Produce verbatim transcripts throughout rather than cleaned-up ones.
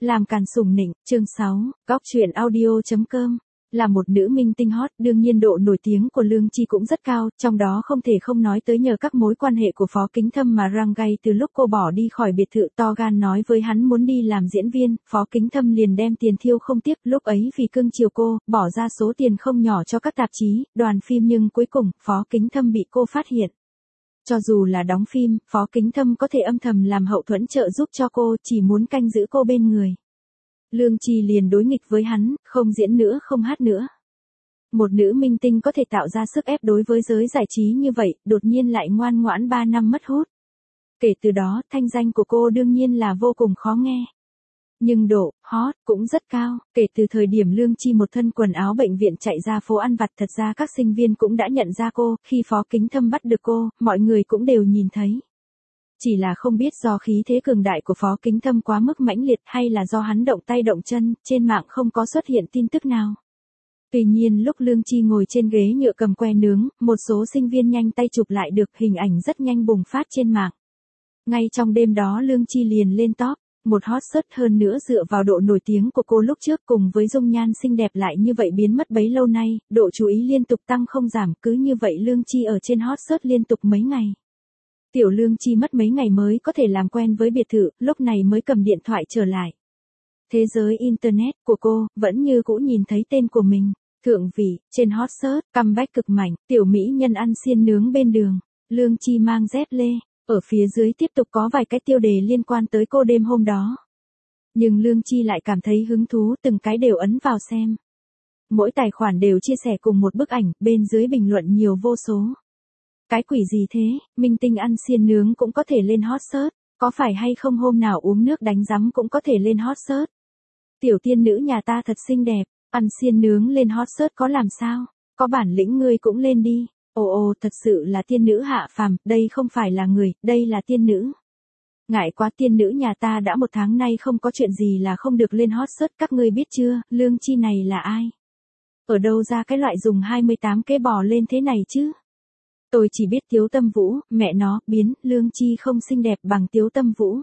làm càn sủng nịnh, chương sáu, góc truyện audio.com. Là một nữ minh tinh hot, đương nhiên độ nổi tiếng của Lương Chi cũng rất cao, trong đó không thể không nói tới nhờ các mối quan hệ của Phó Kính Thâm mà răng gay từ lúc cô bỏ đi khỏi biệt thự to gan nói với hắn muốn đi làm diễn viên, Phó Kính Thâm liền đem tiền thiêu không tiếc, lúc ấy vì cưng chiều cô, bỏ ra số tiền không nhỏ cho các tạp chí, đoàn phim nhưng cuối cùng, Phó Kính Thâm bị cô phát hiện. Cho dù là đóng phim, Phó Kính Thâm có thể âm thầm làm hậu thuẫn trợ giúp cho cô, chỉ muốn canh giữ cô bên người. Lương Chi liền đối nghịch với hắn, không diễn nữa không hát nữa. Một nữ minh tinh có thể tạo ra sức ép đối với giới giải trí như vậy, đột nhiên lại ngoan ngoãn ba năm mất hút. Kể từ đó, thanh danh của cô đương nhiên là vô cùng khó nghe. Nhưng độ, hot, cũng rất cao, kể từ thời điểm Lương Chi một thân quần áo bệnh viện chạy ra phố ăn vặt, thật ra các sinh viên cũng đã nhận ra cô, khi Phó Kính Thâm bắt được cô, mọi người cũng đều nhìn thấy. Chỉ là không biết do khí thế cường đại của Phó Kính Thâm quá mức mãnh liệt hay là do hắn động tay động chân, trên mạng không có xuất hiện tin tức nào. Tuy nhiên lúc Lương Chi ngồi trên ghế nhựa cầm que nướng, một số sinh viên nhanh tay chụp lại được hình ảnh rất nhanh bùng phát trên mạng. Ngay trong đêm đó Lương Chi liền lên top, một hot search hơn nữa dựa vào độ nổi tiếng của cô lúc trước cùng với dung nhan xinh đẹp lại như vậy biến mất bấy lâu nay, độ chú ý liên tục tăng không giảm, cứ như vậy Lương Chi ở trên hot search liên tục mấy ngày. Tiểu Lương Chi mất mấy ngày mới có thể làm quen với biệt thự, lúc này mới cầm điện thoại trở lại. Thế giới Internet của cô, vẫn như cũ nhìn thấy tên của mình. Thượng vị, trên hot search, comeback cực mạnh, tiểu mỹ nhân ăn xiên nướng bên đường. Lương Chi mang dép lê. Ở phía dưới tiếp tục có vài cái tiêu đề liên quan tới cô đêm hôm đó. Nhưng Lương Chi lại cảm thấy hứng thú, từng cái đều ấn vào xem. Mỗi tài khoản đều chia sẻ cùng một bức ảnh, bên dưới bình luận nhiều vô số. Cái quỷ gì thế, minh tinh ăn xiên nướng cũng có thể lên hot search, có phải hay không hôm nào uống nước đánh rắm cũng có thể lên hot search. Tiểu tiên nữ nhà ta thật xinh đẹp, ăn xiên nướng lên hot search có làm sao, có bản lĩnh ngươi cũng lên đi. Ồ ồ, thật sự là tiên nữ hạ phàm, đây không phải là người, đây là tiên nữ. Ngại quá, tiên nữ nhà ta đã một tháng nay không có chuyện gì là không được lên hot search, các ngươi biết chưa, Lương Chi này là ai? Ở đâu ra cái loại dùng hai mươi tám kế bò lên thế này chứ? Tôi chỉ biết Tiếu Tâm Vũ, mẹ nó, biến, Lương Chi không xinh đẹp bằng Tiếu Tâm Vũ.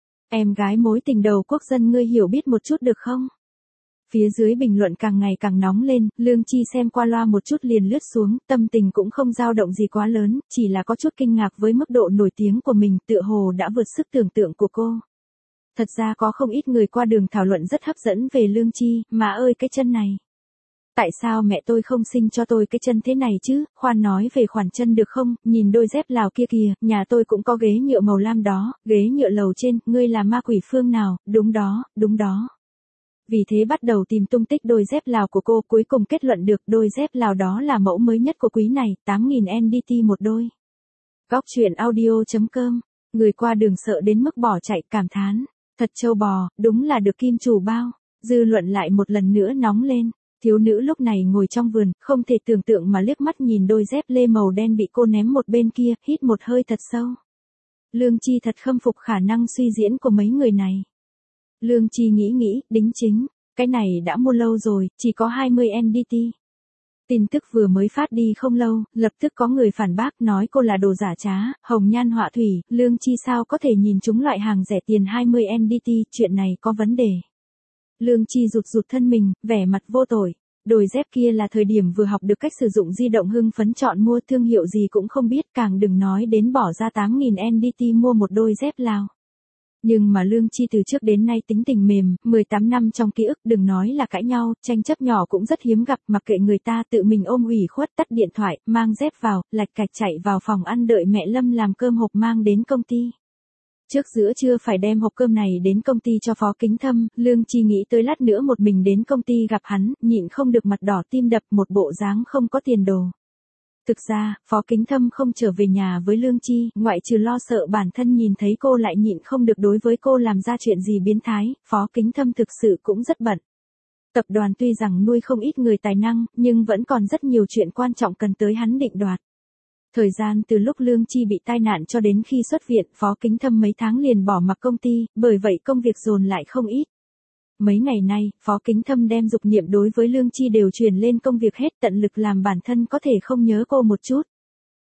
Em gái mối tình đầu quốc dân ngươi hiểu biết một chút được không? Phía dưới bình luận càng ngày càng nóng lên, Lương Chi xem qua loa một chút liền lướt xuống, tâm tình cũng không dao động gì quá lớn, chỉ là có chút kinh ngạc với mức độ nổi tiếng của mình, tựa hồ đã vượt sức tưởng tượng của cô. Thật ra có không ít người qua đường thảo luận rất hấp dẫn về Lương Chi, mà ơi cái chân này. Tại sao mẹ tôi không sinh cho tôi cái chân thế này chứ, khoan nói về khoản chân được không, nhìn đôi dép Lào kia kìa, nhà tôi cũng có ghế nhựa màu lam đó, ghế nhựa lầu trên, ngươi là ma quỷ phương nào, đúng đó, đúng đó. Vì thế bắt đầu tìm tung tích đôi dép Lào của cô, cuối cùng kết luận được đôi dép Lào đó là mẫu mới nhất của quý này, tám nghìn en đê tê một đôi. Góc truyện audio.com, người qua đường sợ đến mức bỏ chạy cảm thán, thật trâu bò, đúng là được kim chủ bao, dư luận lại một lần nữa nóng lên. Thiếu nữ lúc này ngồi trong vườn, không thể tưởng tượng mà liếc mắt nhìn đôi dép lê màu đen bị cô ném một bên kia, hít một hơi thật sâu. Lương Chi thật khâm phục khả năng suy diễn của mấy người này. Lương Chi nghĩ nghĩ, đính chính, cái này đã mua lâu rồi, chỉ có hai mươi en đê tê. Tin tức vừa mới phát đi không lâu, lập tức có người phản bác nói cô là đồ giả trá, hồng nhan họa thủy, Lương Chi sao có thể nhìn chúng loại hàng rẻ tiền hai mươi en đê tê, chuyện này có vấn đề. Lương Chi rụt rụt thân mình, vẻ mặt vô tội. Đôi dép kia là thời điểm vừa học được cách sử dụng di động hưng phấn chọn mua, thương hiệu gì cũng không biết, càng đừng nói đến bỏ ra tám nghìn en đê tê mua một đôi dép Lào. Nhưng mà Lương Chi từ trước đến nay tính tình mềm, mười tám năm trong ký ức, đừng nói là cãi nhau, tranh chấp nhỏ cũng rất hiếm gặp, mặc kệ người ta, tự mình ôm ủy khuất, tắt điện thoại, mang dép vào, lạch cạch chạy vào phòng ăn đợi mẹ Lâm làm cơm hộp mang đến công ty. Trước giữa trưa phải đem hộp cơm này đến công ty cho Phó Kính Thâm, Lương Chi nghĩ tới lát nữa một mình đến công ty gặp hắn, nhịn không được mặt đỏ tim đập, một bộ dáng không có tiền đồ. Thực ra, Phó Kính Thâm không trở về nhà với Lương Chi, ngoại trừ lo sợ bản thân nhìn thấy cô lại nhịn không được đối với cô làm ra chuyện gì biến thái, Phó Kính Thâm thực sự cũng rất bận. Tập đoàn tuy rằng nuôi không ít người tài năng, nhưng vẫn còn rất nhiều chuyện quan trọng cần tới hắn định đoạt. Thời gian từ lúc Lương Chi bị tai nạn cho đến khi xuất viện, Phó Kính Thâm mấy tháng liền bỏ mặc công ty, bởi vậy công việc dồn lại không ít. Mấy ngày nay, Phó Kính Thâm đem dục niệm đối với Lương Chi đều truyền lên công việc hết, tận lực làm bản thân có thể không nhớ cô một chút.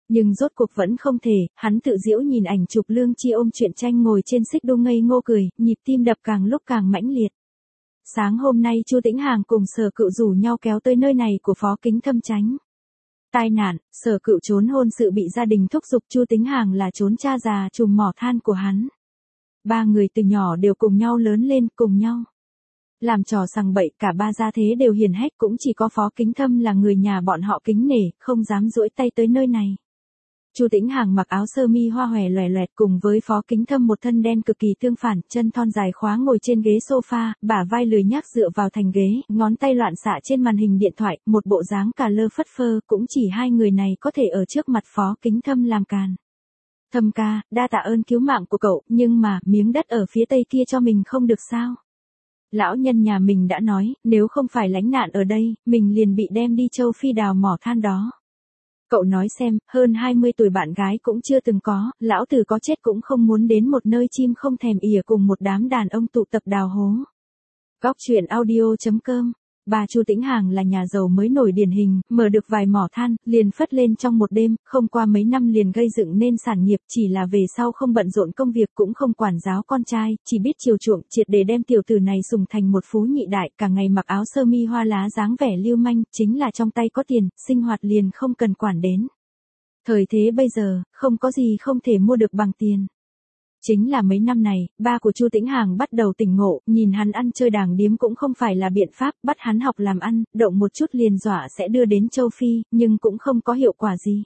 Nhưng rốt cuộc vẫn không thể, hắn tự giễu nhìn ảnh chụp Lương Chi ôm truyện tranh ngồi trên xích đu ngây ngô cười, nhịp tim đập càng lúc càng mãnh liệt. Sáng hôm nay Chu Tĩnh Hàng cùng Sở Cựu rủ nhau kéo tới nơi này của Phó Kính Thâm tránh tai nạn. Sở Cựu trốn hôn sự bị gia đình thúc giục, Chu Tĩnh Hàng là trốn cha già trùm mỏ than của hắn. Ba người từ nhỏ đều cùng nhau lớn lên, cùng nhau làm trò sằng bậy, cả ba gia thế đều hiền hách, cũng chỉ có Phó Kính Thâm là người nhà bọn họ kính nể, không dám duỗi tay tới nơi này. Chu Tĩnh Hàng mặc áo sơ mi hoa hòe loè loẹt cùng với Phó Kính Thâm một thân đen cực kỳ tương phản, chân thon dài khóa ngồi trên ghế sofa, bả vai lười nhác dựa vào thành ghế, ngón tay loạn xạ trên màn hình điện thoại, một bộ dáng cà lơ phất phơ, cũng chỉ hai người này có thể ở trước mặt Phó Kính Thâm làm càn. Thâm ca, đa tạ ơn cứu mạng của cậu, nhưng mà, miếng đất ở phía tây kia cho mình không được sao? Lão nhân nhà mình đã nói, nếu không phải lánh nạn ở đây, mình liền bị đem đi châu Phi đào mỏ than đó. Cậu nói xem, hơn hai mươi tuổi bạn gái cũng chưa từng có, lão tử có chết cũng không muốn đến một nơi chim không thèm ỉa cùng một đám đàn ông tụ tập đào hố. Góc truyện audio chấm com. Bà Chu Tĩnh Hàng là nhà giàu mới nổi điển hình, mở được vài mỏ than, liền phất lên trong một đêm, không qua mấy năm liền gây dựng nên sản nghiệp, chỉ là về sau không bận rộn công việc cũng không quản giáo con trai, chỉ biết chiều chuộng, triệt để đem tiểu tử này sủng thành một phú nhị đại, cả ngày mặc áo sơ mi hoa lá dáng vẻ lưu manh, chính là trong tay có tiền, sinh hoạt liền không cần quản đến. Thời thế bây giờ, không có gì không thể mua được bằng tiền. Chính là mấy năm này, ba của Chu Tĩnh Hàng bắt đầu tỉnh ngộ, nhìn hắn ăn chơi đàng điếm cũng không phải là biện pháp, bắt hắn học làm ăn, động một chút liền dọa sẽ đưa đến châu Phi, nhưng cũng không có hiệu quả gì.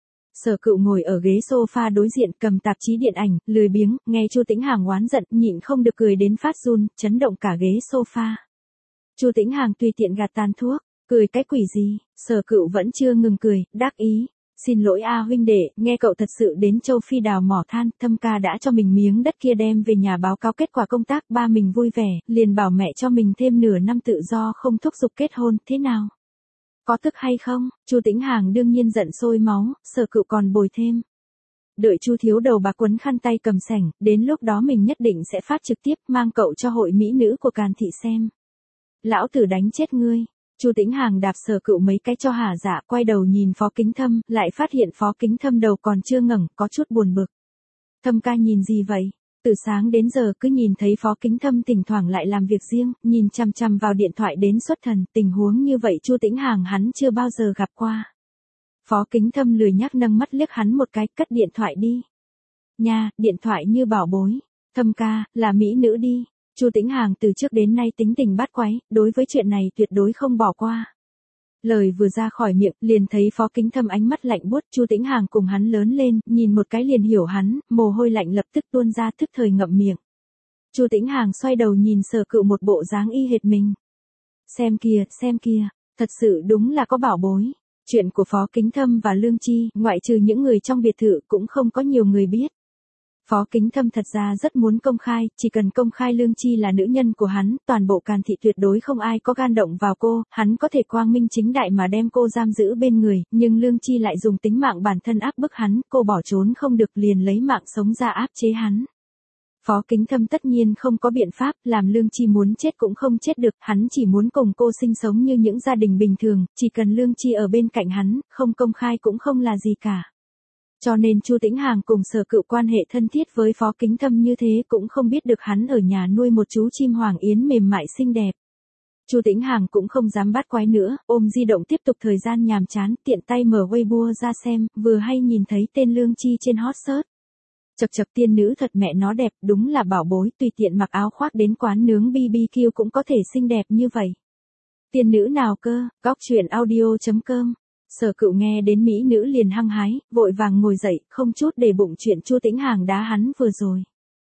Sở Cựu ngồi ở ghế sofa đối diện, cầm tạp chí điện ảnh, lười biếng, nghe Chu Tĩnh Hàng oán giận, nhịn không được cười đến phát run, chấn động cả ghế sofa. Chu Tĩnh Hàng tùy tiện gạt tàn thuốc, cười cái quỷ gì? Sở Cựu vẫn chưa ngừng cười, đắc ý. Xin lỗi a huynh đệ, nghe cậu thật sự đến châu Phi đào mỏ than, Thâm ca đã cho mình miếng đất kia đem về nhà báo cáo kết quả công tác, ba mình vui vẻ, liền bảo mẹ cho mình thêm nửa năm tự do không thúc giục kết hôn, thế nào? Có tức hay không? Chu Tĩnh Hàng đương nhiên giận sôi máu, Sở Cựu còn bồi thêm. Đợi Chu thiếu đầu bạc quấn khăn tay cầm sảnh, đến lúc đó mình nhất định sẽ phát trực tiếp mang cậu cho hội mỹ nữ của Càn thị xem. Lão tử đánh chết ngươi. Chu Tĩnh Hàng đạp Sở Cựu mấy cái cho hả dạ, quay đầu nhìn Phó Kính Thâm, lại phát hiện Phó Kính Thâm đầu còn chưa ngẩng, có chút buồn bực. Thâm ca nhìn gì vậy? Từ sáng đến giờ cứ nhìn thấy Phó Kính Thâm thỉnh thoảng lại làm việc riêng, nhìn chằm chằm vào điện thoại đến xuất thần, tình huống như vậy Chu Tĩnh Hàng hắn chưa bao giờ gặp qua. Phó Kính Thâm lười nhác nâng mắt liếc hắn một cái, cất điện thoại đi. Nha, điện thoại như bảo bối. Thâm ca, là mỹ nữ đi. Chu Tĩnh Hàng từ trước đến nay tính tình bát quái, đối với chuyện này tuyệt đối không bỏ qua. Lời vừa ra khỏi miệng, liền thấy Phó Kính Thâm ánh mắt lạnh buốt, Chu Tĩnh Hàng cùng hắn lớn lên, nhìn một cái liền hiểu hắn, mồ hôi lạnh lập tức tuôn ra, thức thời ngậm miệng. Chu Tĩnh Hàng xoay đầu nhìn Sở Cựu một bộ dáng y hệt mình. Xem kìa, xem kìa, thật sự đúng là có bảo bối. Chuyện của Phó Kính Thâm và Lương Chi, ngoại trừ những người trong biệt thự cũng không có nhiều người biết. Phó Kính Thâm thật ra rất muốn công khai, chỉ cần công khai Lương Chi là nữ nhân của hắn, toàn bộ Càn thị tuyệt đối không ai có gan động vào cô, hắn có thể quang minh chính đại mà đem cô giam giữ bên người, nhưng Lương Chi lại dùng tính mạng bản thân áp bức hắn, cô bỏ trốn không được liền lấy mạng sống ra áp chế hắn. Phó Kính Thâm tất nhiên không có biện pháp, làm Lương Chi muốn chết cũng không chết được, hắn chỉ muốn cùng cô sinh sống như những gia đình bình thường, chỉ cần Lương Chi ở bên cạnh hắn, không công khai cũng không là gì cả. Cho nên Chu Tĩnh Hàng cùng Sở Cựu quan hệ thân thiết với Phó Kính Thâm như thế cũng không biết được hắn ở nhà nuôi một chú chim hoàng yến mềm mại xinh đẹp. Chu Tĩnh Hàng cũng không dám bắt quái nữa, ôm di động tiếp tục thời gian nhàm chán, tiện tay mở Weibo ra xem, vừa hay nhìn thấy tên Lương Chi trên hot search. Chậc chậc, tiên nữ thật mẹ nó đẹp, đúng là bảo bối, tùy tiện mặc áo khoác đến quán nướng bê bê kiu cũng có thể xinh đẹp như vậy. Tiên nữ nào cơ? Góc truyện audio chấm com. Sở Cựu nghe đến mỹ nữ liền hăng hái, vội vàng ngồi dậy, không chút để bụng chuyện Chu Tĩnh Hàng đá hắn vừa rồi.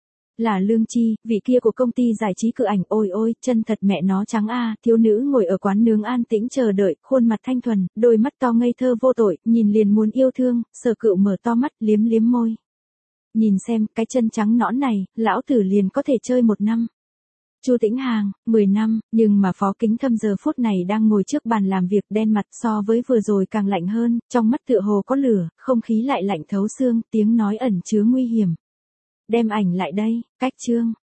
Là Lương Chi, vị kia của công ty giải trí cự ảnh, ôi ôi, chân thật mẹ nó trắng a. Thiếu nữ ngồi ở quán nướng an tĩnh chờ đợi, khuôn mặt thanh thuần, đôi mắt to ngây thơ vô tội, nhìn liền muốn yêu thương, Sở Cựu mở to mắt, liếm liếm môi. Nhìn xem, cái chân trắng nõn này, lão tử liền có thể chơi một năm. Chu Tĩnh Hàng, mười năm, nhưng mà Phó Kính Thâm giờ phút này đang ngồi trước bàn làm việc đen mặt so với vừa rồi càng lạnh hơn, trong mắt tựa hồ có lửa, không khí lại lạnh thấu xương, tiếng nói ẩn chứa nguy hiểm. Đem ảnh lại đây, cách chương.